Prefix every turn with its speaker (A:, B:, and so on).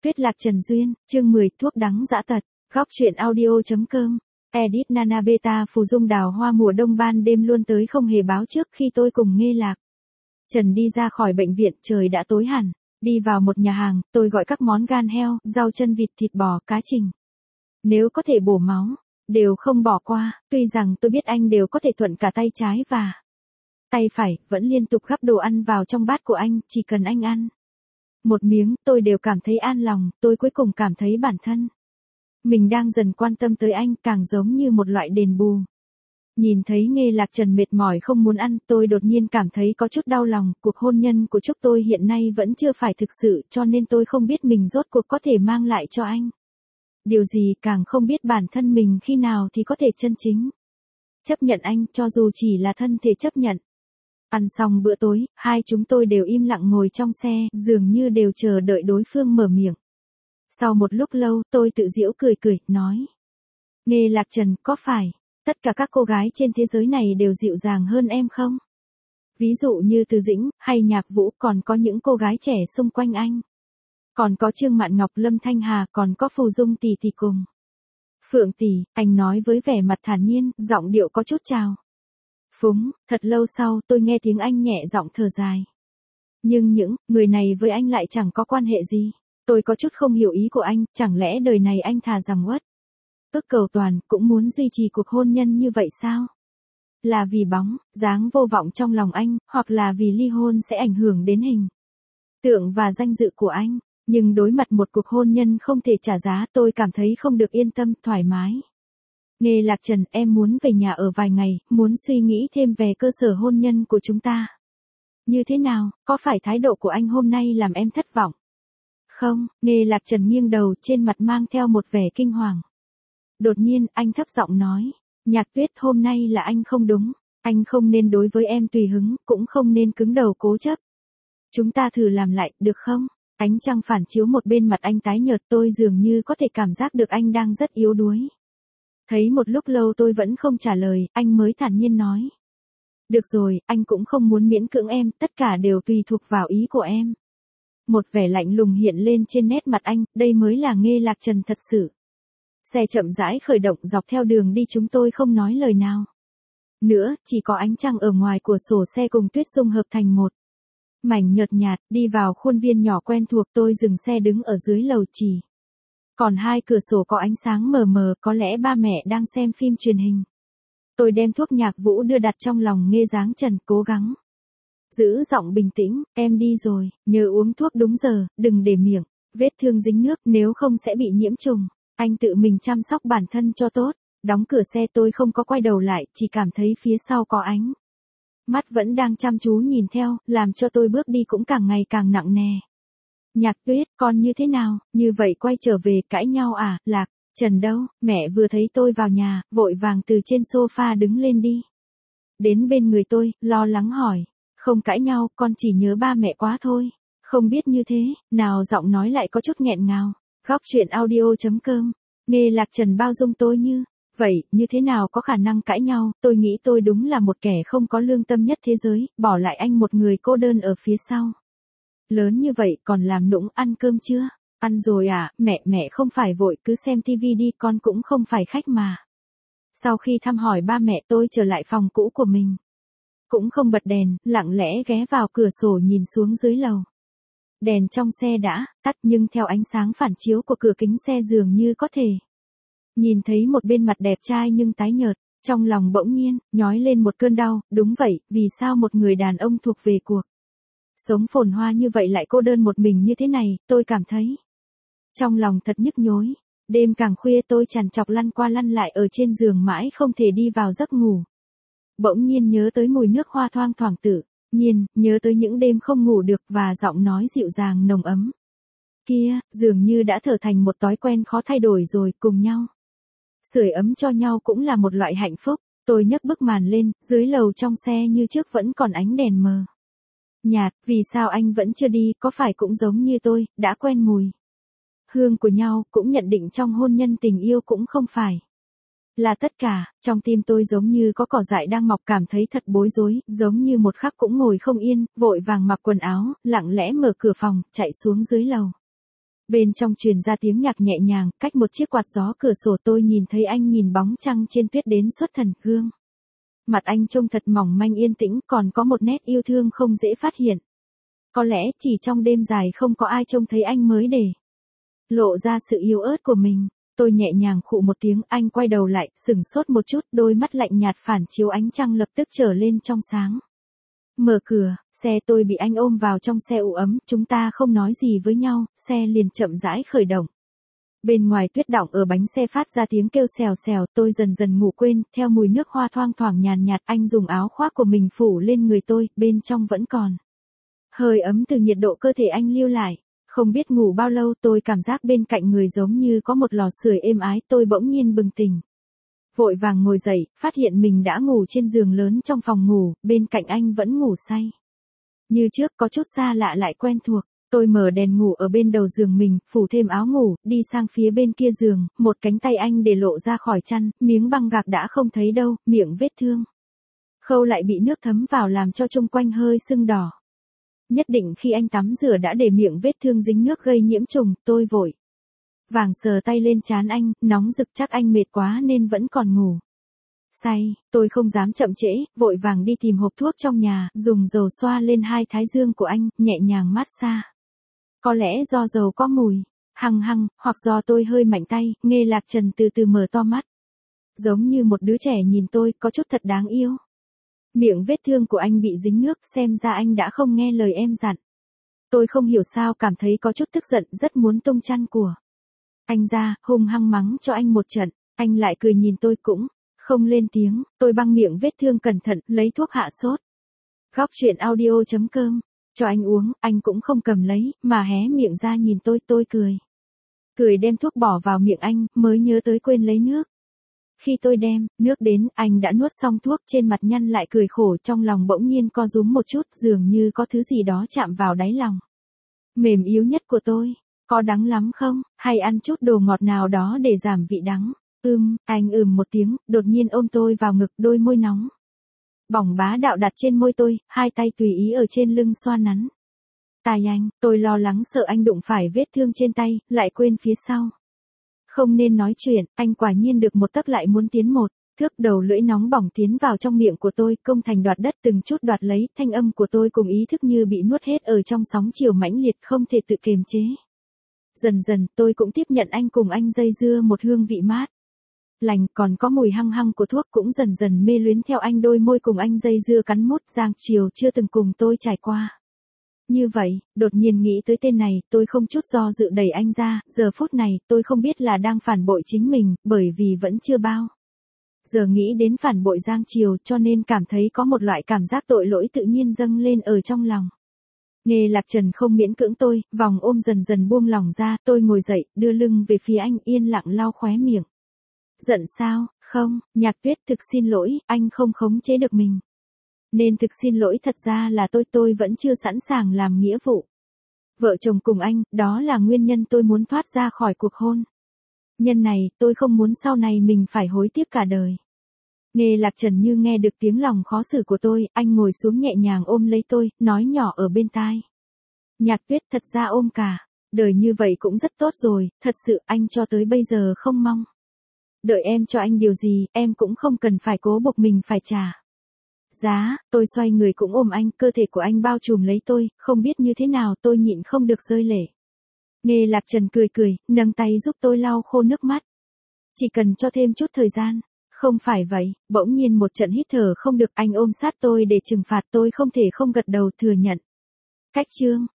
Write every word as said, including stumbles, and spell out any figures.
A: Tuyết Lạc Trần Duyên, chương mười, thuốc đắng dã tật, góc truyện audio.com, edit Nana Beta phù dung đào hoa mùa đông ban đêm luôn tới không hề báo trước khi tôi cùng Nghê Lạc Trần đi ra khỏi bệnh viện, trời đã tối hẳn, đi vào một nhà hàng, tôi gọi các món gan heo, rau chân vịt, thịt bò, cá trình. Nếu có thể bổ máu, đều không bỏ qua, tuy rằng tôi biết anh đều có thể thuận cả tay trái và tay phải, vẫn liên tục gắp đồ ăn vào trong bát của anh, chỉ cần anh ăn một miếng, tôi đều cảm thấy an lòng, tôi cuối cùng cảm thấy bản thân mình đang dần quan tâm tới anh, càng giống như một loại đền bù. Nhìn thấy Nghê Lạc Trần mệt mỏi không muốn ăn, tôi đột nhiên cảm thấy có chút đau lòng, cuộc hôn nhân của Trúc tôi hiện nay vẫn chưa phải thực sự, cho nên tôi không biết mình rốt cuộc có thể mang lại cho anh điều gì, càng không biết bản thân mình khi nào thì có thể chân chính chấp nhận anh, cho dù chỉ là thân thể chấp nhận. Ăn xong bữa tối, hai chúng tôi đều im lặng ngồi trong xe, dường như đều chờ đợi đối phương mở miệng. Sau một lúc lâu, tôi tự giễu cười cười, nói: Nghê Lạc Trần, có phải tất cả các cô gái trên thế giới này đều dịu dàng hơn em không? Ví dụ như Từ Dĩnh, hay Nhạc Vũ, còn có những cô gái trẻ xung quanh anh. Còn có Trương Mạn Ngọc, Lâm Thanh Hà, còn có Phù Dung tỷ tỷ cùng Phượng tỷ, anh nói với vẻ mặt thản nhiên, giọng điệu có chút trào phúng. Thật lâu sau, tôi nghe tiếng anh nhẹ giọng thở dài. Nhưng những người này với anh lại chẳng có quan hệ gì. Tôi có chút không hiểu ý của anh, chẳng lẽ đời này anh thà rằng uất ức cầu toàn, cũng muốn duy trì cuộc hôn nhân như vậy sao? Là vì bóng dáng vô vọng trong lòng anh, hoặc là vì ly hôn sẽ ảnh hưởng đến hình tượng và danh dự của anh? Nhưng đối mặt một cuộc hôn nhân không thể trả giá, tôi cảm thấy không được yên tâm, thoải mái. Nghê Lạc Trần, em muốn về nhà ở vài ngày, muốn suy nghĩ thêm về cơ sở hôn nhân của chúng ta. Như thế nào, có phải thái độ của anh hôm nay làm em thất vọng? Không, Nghê Lạc Trần nghiêng đầu, trên mặt mang theo một vẻ kinh hoàng. Đột nhiên, anh thấp giọng nói: Nhạc Tuyết, hôm nay là anh không đúng, anh không nên đối với em tùy hứng, cũng không nên cứng đầu cố chấp. Chúng ta thử làm lại, được không? Ánh trăng phản chiếu một bên mặt anh tái nhợt, tôi dường như có thể cảm giác được anh đang rất yếu đuối. Thấy một lúc lâu tôi vẫn không trả lời, anh mới thản nhiên nói: Được rồi, anh cũng không muốn miễn cưỡng em, tất cả đều tùy thuộc vào ý của em. Một vẻ lạnh lùng hiện lên trên nét mặt anh, đây mới là Nghê Lạc Trần thật sự. Xe chậm rãi khởi động, dọc theo đường đi chúng tôi không nói lời nào nữa, chỉ có ánh trăng ở ngoài cửa sổ xe cùng tuyết dung hợp thành một mảnh nhợt nhạt. Đi vào khuôn viên nhỏ quen thuộc, tôi dừng xe đứng ở dưới lầu, chỉ còn hai cửa sổ có ánh sáng mờ mờ, có lẽ ba mẹ đang xem phim truyền hình. Tôi đem thuốc Nhạc Vũ đưa đặt trong lòng Nghê Giáng Trần, cố gắng giữ giọng bình tĩnh: Em đi rồi, nhớ uống thuốc đúng giờ, đừng để miệng vết thương dính nước, nếu không sẽ bị nhiễm trùng. Anh tự mình chăm sóc bản thân cho tốt. Đóng cửa xe, tôi không có quay đầu lại, chỉ cảm thấy phía sau có ánh mắt vẫn đang chăm chú nhìn theo, làm cho tôi bước đi cũng càng ngày càng nặng nề. Nhạc Tuyết, con như thế nào? Như vậy quay trở về, cãi nhau à? Lạc Trần đâu? Mẹ vừa thấy tôi vào nhà, vội vàng từ trên sofa đứng lên đi đến bên người tôi, lo lắng hỏi: Không cãi nhau, con chỉ nhớ ba mẹ quá thôi. Không biết như thế nào, giọng nói lại có chút nghẹn ngào. Góc truyện audio.com, Nghê Lạc Trần bao dung tôi như vậy, như thế nào có khả năng cãi nhau? Tôi nghĩ tôi đúng là một kẻ không có lương tâm nhất thế giới, bỏ lại anh một người cô đơn ở phía sau. Lớn như vậy còn làm nũng. Ăn cơm chưa? Ăn rồi à, mẹ, mẹ không phải vội, cứ xem tivi đi, con cũng không phải khách mà. Sau khi thăm hỏi ba mẹ, tôi trở lại phòng cũ của mình. Cũng không bật đèn, lặng lẽ ghé vào cửa sổ nhìn xuống dưới lầu. Đèn trong xe đã tắt, nhưng theo ánh sáng phản chiếu của cửa kính xe dường như có thể nhìn thấy một bên mặt đẹp trai nhưng tái nhợt. Trong lòng bỗng nhiên nhói lên một cơn đau. Đúng vậy, vì sao một người đàn ông thuộc về cuộc sống phồn hoa như vậy lại cô đơn một mình như thế này? Tôi cảm thấy trong lòng thật nhức nhối. Đêm càng khuya, tôi trằn trọc lăn qua lăn lại ở trên giường mãi không thể đi vào giấc ngủ. Bỗng nhiên nhớ tới mùi nước hoa thoang thoảng tự nhiên, nhớ tới những đêm không ngủ được và giọng nói dịu dàng nồng ấm kia, dường như đã trở thành một thói quen khó thay đổi rồi. Cùng nhau sưởi ấm cho nhau cũng là một loại hạnh phúc. Tôi nhấc bức màn lên, dưới lầu trong xe như trước vẫn còn ánh đèn mờ nhạt. Vì sao anh vẫn chưa đi? Có phải cũng giống như tôi, đã quen mùi hương của nhau, cũng nhận định trong hôn nhân tình yêu cũng không phải là tất cả? Trong tim tôi giống như có cỏ dại đang mọc, cảm thấy thật bối rối, giống như một khắc cũng ngồi không yên, vội vàng mặc quần áo, lặng lẽ mở cửa phòng, chạy xuống dưới lầu. Bên trong truyền ra tiếng nhạc nhẹ nhàng, cách một chiếc quạt gió cửa sổ tôi nhìn thấy anh nhìn bóng trăng trên tuyết đến xuất thần gương. Mặt anh trông thật mỏng manh yên tĩnh, còn có một nét yêu thương không dễ phát hiện. Có lẽ chỉ trong đêm dài không có ai trông thấy anh mới để lộ ra sự yếu ớt của mình. Tôi nhẹ nhàng khụ một tiếng, anh quay đầu lại, sửng sốt một chút, đôi mắt lạnh nhạt phản chiếu ánh trăng lập tức trở lên trong sáng. Mở cửa, xe tôi bị anh ôm vào trong xe u ấm, chúng ta không nói gì với nhau, xe liền chậm rãi khởi động. Bên ngoài tuyết đọng ở bánh xe phát ra tiếng kêu xèo xèo, tôi dần dần ngủ quên, theo mùi nước hoa thoang thoảng nhàn nhạt, anh dùng áo khoác của mình phủ lên người tôi, bên trong vẫn còn hơi ấm từ nhiệt độ cơ thể anh lưu lại. Không biết ngủ bao lâu, tôi cảm giác bên cạnh người giống như có một lò sưởi êm ái, tôi bỗng nhiên bừng tỉnh. Vội vàng ngồi dậy, phát hiện mình đã ngủ trên giường lớn trong phòng ngủ, bên cạnh anh vẫn ngủ say. Như trước có chút xa lạ lại quen thuộc, tôi mở đèn ngủ ở bên đầu giường mình, phủ thêm áo ngủ, đi sang phía bên kia giường, một cánh tay anh để lộ ra khỏi chăn, miếng băng gạc đã không thấy đâu, miệng vết thương khâu lại bị nước thấm vào làm cho chung quanh hơi sưng đỏ. Nhất định khi anh tắm rửa đã để miệng vết thương dính nước gây nhiễm trùng, tôi vội vàng sờ tay lên trán anh, nóng rực chắc anh mệt quá nên vẫn còn ngủ say. Tôi không dám chậm trễ, vội vàng đi tìm hộp thuốc trong nhà, dùng dầu xoa lên hai thái dương của anh, nhẹ nhàng massage. Có lẽ do dầu có mùi hăng hăng, hoặc do tôi hơi mạnh tay, Nghê Lạc Trần từ từ mở to mắt. Giống như một đứa trẻ nhìn tôi, có chút thật đáng yêu. Miệng vết thương của anh bị dính nước, xem ra anh đã không nghe lời em dặn. Tôi không hiểu sao cảm thấy có chút tức giận, rất muốn tung chăn của anh ra, hung hăng mắng cho anh một trận. Anh lại cười nhìn tôi cũng không lên tiếng. Tôi băng miệng vết thương cẩn thận, lấy thuốc hạ sốt. Góc truyện audio chấm com cho anh uống, anh cũng không cầm lấy, mà hé miệng ra nhìn tôi, tôi cười. Cười đem thuốc bỏ vào miệng anh, mới nhớ tới quên lấy nước. Khi tôi đem nước đến, anh đã nuốt xong thuốc, trên mặt nhăn lại cười khổ, trong lòng bỗng nhiên co rúm một chút, dường như có thứ gì đó chạm vào đáy lòng mềm yếu nhất của tôi. Có đắng lắm không, hay ăn chút đồ ngọt nào đó để giảm vị đắng? Ừm, anh ừm một tiếng, đột nhiên ôm tôi vào ngực, đôi môi nóng bỏng bá đạo đặt trên môi tôi, hai tay tùy ý ở trên lưng xoa nắn tai anh. Tôi lo lắng sợ anh đụng phải vết thương trên tay, lại quên phía sau không nên nói chuyện. Anh quả nhiên được một tấc lại muốn tiến một thước, đầu lưỡi nóng bỏng tiến vào trong miệng của tôi, công thành đoạt đất, từng chút đoạt lấy. Thanh âm của tôi cùng ý thức như bị nuốt hết ở trong sóng chiều mãnh liệt, không thể tự kiềm chế. Dần dần, tôi cũng tiếp nhận anh, cùng anh dây dưa một hương vị mát lành, còn có mùi hăng hăng của thuốc, cũng dần dần mê luyến theo anh, đôi môi cùng anh dây dưa cắn mút, giang chiều chưa từng cùng tôi trải qua. Như vậy, đột nhiên nghĩ tới tên này, tôi không chút do dự đẩy anh ra. Giờ phút này, tôi không biết là đang phản bội chính mình, bởi vì vẫn chưa bao giờ nghĩ đến phản bội Giang Triều, cho nên cảm thấy có một loại cảm giác tội lỗi tự nhiên dâng lên ở trong lòng. Nghê Lạc Trần không miễn cưỡng tôi, vòng ôm dần dần buông lỏng ra, tôi ngồi dậy, đưa lưng về phía anh, yên lặng lau khóe miệng. Giận sao? Không, Nhạc Tuyết, thực xin lỗi, anh không khống chế được mình. Nên thực xin lỗi, thật ra là tôi tôi vẫn chưa sẵn sàng làm nghĩa vụ vợ chồng cùng anh, đó là nguyên nhân tôi muốn thoát ra khỏi cuộc hôn nhân này, tôi không muốn sau này mình phải hối tiếc cả đời. Nghê Lạc Trần như nghe được tiếng lòng khó xử của tôi, anh ngồi xuống nhẹ nhàng ôm lấy tôi, nói nhỏ ở bên tai. Nhạc Tuyết, thật ra ôm cả đời như vậy cũng rất tốt rồi, thật sự anh cho tới bây giờ không mong đợi em cho anh điều gì, em cũng không cần phải cố buộc mình phải trả giá. Tôi xoay người cũng ôm anh, cơ thể của anh bao trùm lấy tôi, không biết như thế nào tôi nhịn không được rơi lệ. Nghê Lạc Trần cười cười, nâng tay giúp tôi lau khô nước mắt. Chỉ cần cho thêm chút thời gian. Không phải vậy, bỗng nhiên một trận hít thở không được, anh ôm sát tôi để trừng phạt tôi, không thể không gật đầu thừa nhận. Cách chương